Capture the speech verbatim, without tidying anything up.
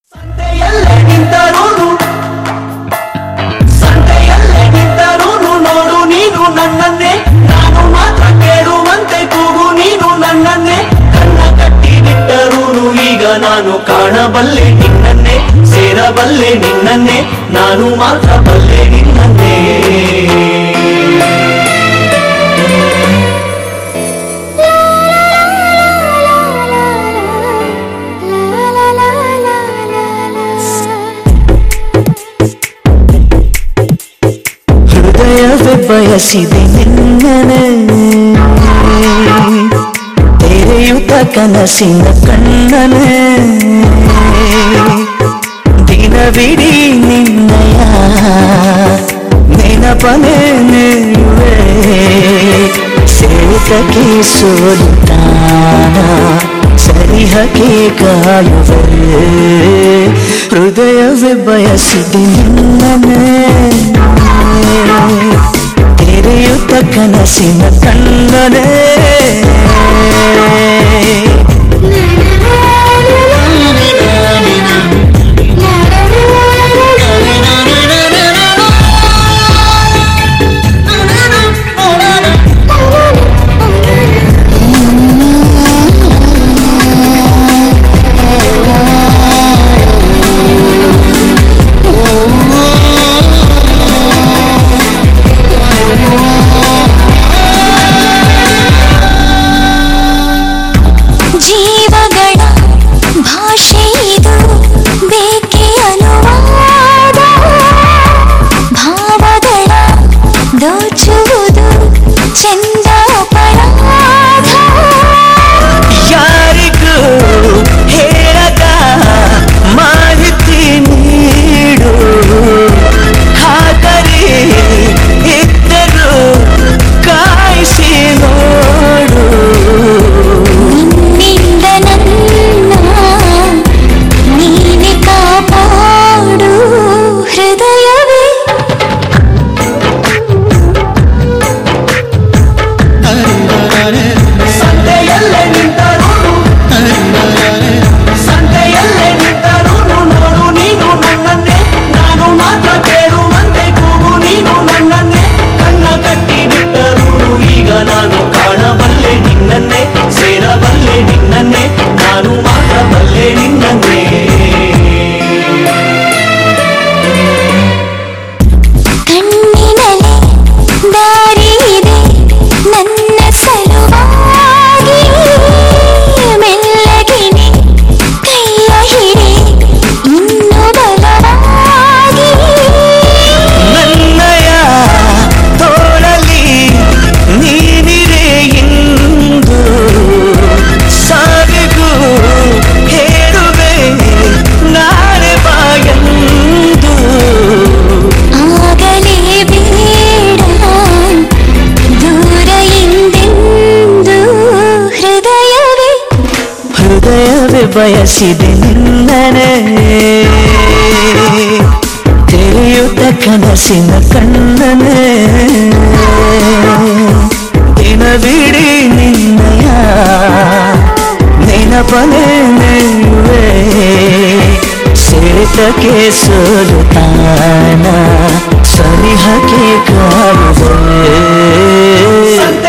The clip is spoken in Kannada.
ಸಂತೆಯಲ್ಲೇ ನಿಂತರೂನು ಸಂತೆಯಲ್ಲೇ ನಿಂತರೂನು ನೋಡು ನೀನು ನನ್ನನ್ನೇ ನಾನು ಮಾತ್ರ ಕೇಳುವಂತೆ ಕೂಗು ನೀನು ನನ್ನನ್ನೇ ಕಣ್ಣ ಕಟ್ಟಿ ಬಿಟ್ಟರೂನು ಈಗ ನಾನು ಕಾಣಬಲ್ಲೆ ನಿನ್ನನ್ನೇ ಸೇರಬಲ್ಲೆ ನಿನ್ನನ್ನೇ ನಾನು ಮಾತ್ರ ಬಲ್ಲೆ ನಿನ್ನನ್ನೇ ಬಯಸಿದೆ ನಿನ್ನನೆ ತೆರೆಯುತ್ತ ಕನಸಿನ ಕಣ್ಣನೆ ದಿನವಿಡೀ ನಿನ್ನಯ ನೆನಪನೆ ನೀವೆ ಸೆಳೆತಕ್ಕೆ ಸೋಲುತ್ತಾನ ಸರಿಹಕ್ಕೆ ಕಾಯುವೆ ಹೃದಯವೇ ಬಯಸಿದೆ ನಿನ್ನನೆ ತೆರೆಯುತ್ತ ಕನಸಿನ ಕಣ್ಣನೆ ಬಯಸಿದೆ ನಿನ್ನನೆ ತೆರೆಯುತ್ತ ಕನಸಿನ ಕಣ್ಣನೆ ದಿನವಿಡೀ ನಿನ್ನಯ ನೆನಪನೆ ನೀವೆ ಸೆಳೆತಕ್ಕೆ ಸೋಲುತ್ತಾನ ಸನಿಹಕ್ಕೆ ಕಾಯುವೆ